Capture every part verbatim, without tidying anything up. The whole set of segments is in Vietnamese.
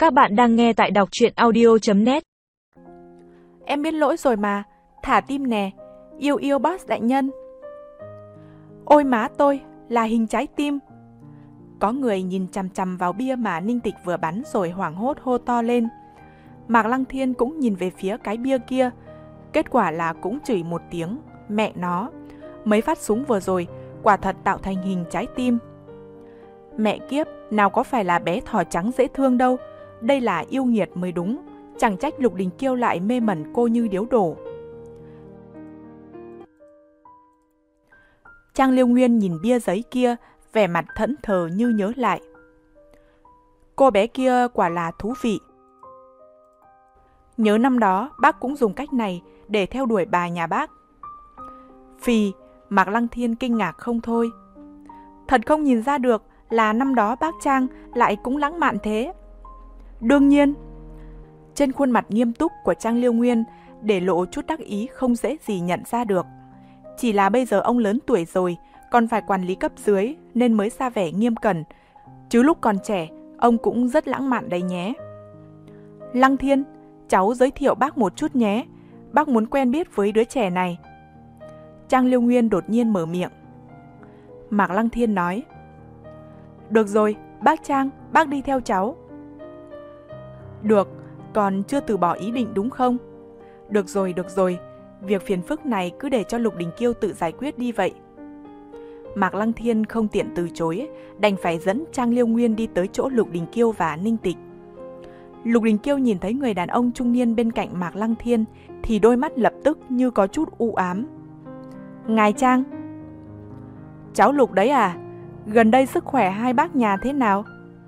Các bạn đang nghe tại đọc truyện audio chấm net. Em biết lỗi rồi mà, thả tim nè, yêu yêu boss đại nhân. Ôi má tôi, là hình trái tim. Có người nhìn chằm chằm vào bia mà Ninh Tịch vừa bắn rồi hoảng hốt hô to lên. Mạc Lăng Thiên cũng nhìn về phía cái bia kia. Kết quả là cũng chửi một tiếng, mẹ nó. Mấy phát súng vừa rồi, quả thật tạo thành hình trái tim. Mẹ kiếp, nào có phải là bé thỏ trắng dễ thương đâu. Đây là yêu nghiệt mới đúng. Chẳng trách Lục Đình Kiêu lại mê mẩn cô như điếu đổ. Trang Liêu Nguyên nhìn bia giấy kia, vẻ mặt thẫn thờ như nhớ lại. Cô bé kia quả là thú vị. Nhớ năm đó, bác cũng dùng cách này để theo đuổi bà nhà bác. Phì, Mạc Lăng Thiên kinh ngạc không thôi. Thật không nhìn ra được là năm đó bác Trang lại cũng lãng mạn thế. Đương nhiên. Trên khuôn mặt nghiêm túc của Trang Liêu Nguyên để lộ chút đắc ý không dễ gì nhận ra được. Chỉ là bây giờ ông lớn tuổi rồi, còn phải quản lý cấp dưới nên mới ra vẻ nghiêm cẩn. Chứ lúc còn trẻ, ông cũng rất lãng mạn đấy nhé. Lăng Thiên, cháu giới thiệu bác một chút nhé. Bác muốn quen biết với đứa trẻ này. Trang Liêu Nguyên đột nhiên mở miệng. Mạc Lăng Thiên nói. Được rồi, bác Trang, bác đi theo cháu. Được, còn chưa từ bỏ ý định đúng không? Được rồi, được rồi, việc phiền phức này cứ để cho Lục Đình Kiêu tự giải quyết đi vậy. Mạc Lăng Thiên không tiện từ chối, đành phải dẫn Trang Liêu Nguyên đi tới chỗ Lục Đình Kiêu và Ninh Tịch. Lục Đình Kiêu nhìn thấy người đàn ông trung niên bên cạnh Mạc Lăng Thiên thì đôi mắt lập tức như có chút u ám. Ngài Trang. Cháu Lục đấy à? Gần đây sức khỏe hai bác nhà thế nào?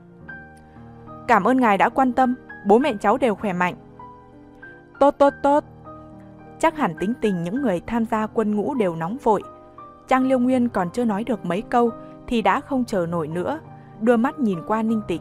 Cảm ơn ngài đã quan tâm, bố mẹ cháu đều khỏe mạnh. Tốt tốt tốt. Chắc hẳn tính tình những người tham gia quân ngũ đều nóng vội. Trang Liêu Nguyên còn chưa nói được mấy câu thì đã không chờ nổi nữa, đưa mắt nhìn qua Ninh Tịch.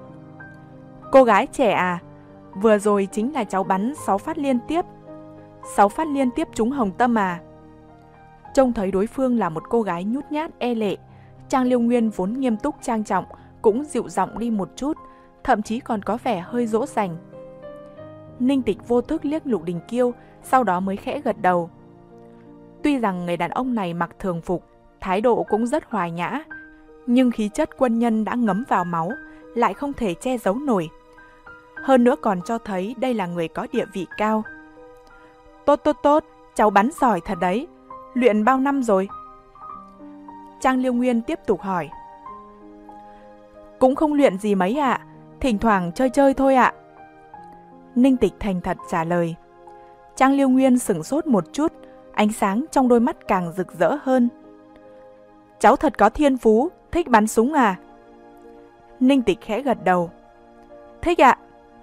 Cô gái trẻ à, vừa rồi chính là cháu bắn sáu phát liên tiếp. sáu phát liên tiếp trúng hồng tâm à? Trông thấy đối phương là một cô gái nhút nhát e lệ, Trang Liêu Nguyên vốn nghiêm túc trang trọng cũng dịu giọng đi một chút, thậm chí còn có vẻ hơi dỗ dành. Ninh Tịch vô thức liếc Lục Đình Kiêu, sau đó mới khẽ gật đầu. Tuy rằng người đàn ông này mặc thường phục, thái độ cũng rất hòa nhã, nhưng khí chất quân nhân đã ngấm vào máu, lại không thể che giấu nổi. Hơn nữa còn cho thấy đây là người có địa vị cao. Tốt tốt tốt, cháu bắn giỏi thật đấy. Luyện bao năm rồi? Trang Liêu Nguyên tiếp tục hỏi. Cũng không luyện gì mấy ạ, à, thỉnh thoảng chơi chơi thôi ạ. À. Ninh Tịch thành thật trả lời. Trang Liêu Nguyên sửng sốt một chút, ánh sáng trong đôi mắt càng rực rỡ hơn. Cháu thật có thiên phú, thích bắn súng à? Ninh Tịch khẽ gật đầu. Thích ạ.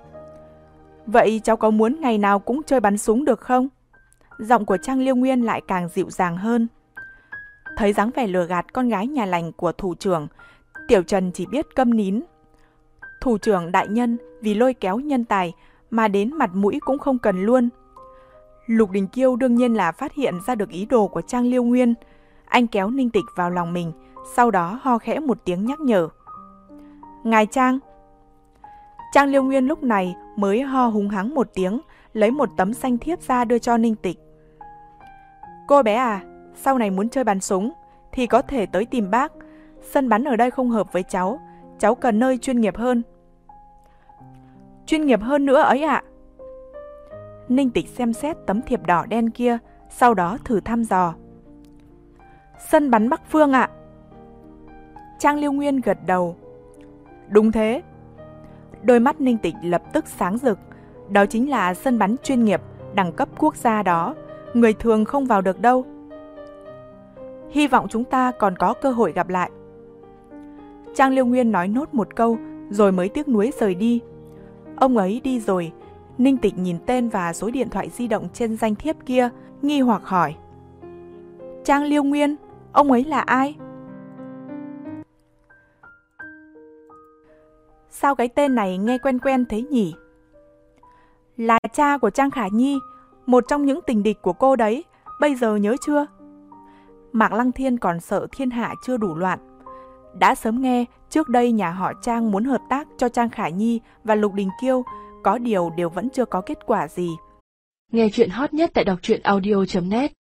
Vậy cháu có muốn ngày nào cũng chơi bắn súng được không? Giọng của Trang Liêu Nguyên lại càng dịu dàng hơn. Thấy dáng vẻ lừa gạt con gái nhà lành của thủ trưởng, Tiểu Trần chỉ biết câm nín. Thủ trưởng đại nhân vì lôi kéo nhân tài mà đến mặt mũi cũng không cần luôn. Lục Đình Kiêu đương nhiên là phát hiện ra được ý đồ của Trang Liêu Nguyên. Anh kéo Ninh Tịch vào lòng mình, sau đó ho khẽ một tiếng nhắc nhở. Ngài Trang. Trang Liêu Nguyên lúc này mới ho húng hắng một tiếng, lấy một tấm danh thiếp ra đưa cho Ninh Tịch. Cô bé à, sau này muốn chơi bắn súng thì có thể tới tìm bác. Sân bắn ở đây không hợp với cháu, cháu cần nơi chuyên nghiệp hơn. Chuyên nghiệp hơn nữa ấy ạ. À? Ninh Tịch xem xét tấm thiệp đỏ đen kia, sau đó thử thăm dò. Sân bắn Bắc Phương ạ. À? Trang Liêu Nguyên gật đầu. Đúng thế. Đôi mắt Ninh Tịch lập tức sáng rực. Đó chính là sân bắn chuyên nghiệp, đẳng cấp quốc gia đó. Người thường không vào được đâu. Hy vọng chúng ta còn có cơ hội gặp lại. Trang Liêu Nguyên nói nốt một câu, rồi mới tiếc nuối rời đi. Ông ấy đi rồi, Ninh Tịch nhìn tên và số điện thoại di động trên danh thiếp kia, nghi hoặc hỏi. Trang Liêu Nguyên, ông ấy là ai? Sao cái tên này nghe quen quen thế nhỉ? Là cha của Trang Khả Nhi, một trong những tình địch của cô đấy, bây giờ nhớ chưa? Mạc Lăng Thiên còn sợ thiên hạ chưa đủ loạn. đã sớm nghe trước đây nhà họ Trang muốn hợp tác cho Trang Khả Nhi và Lục Đình Kiêu, có điều đều vẫn chưa có kết quả gì. Nghe chuyện hot nhất tại đọc truyện audio chấm net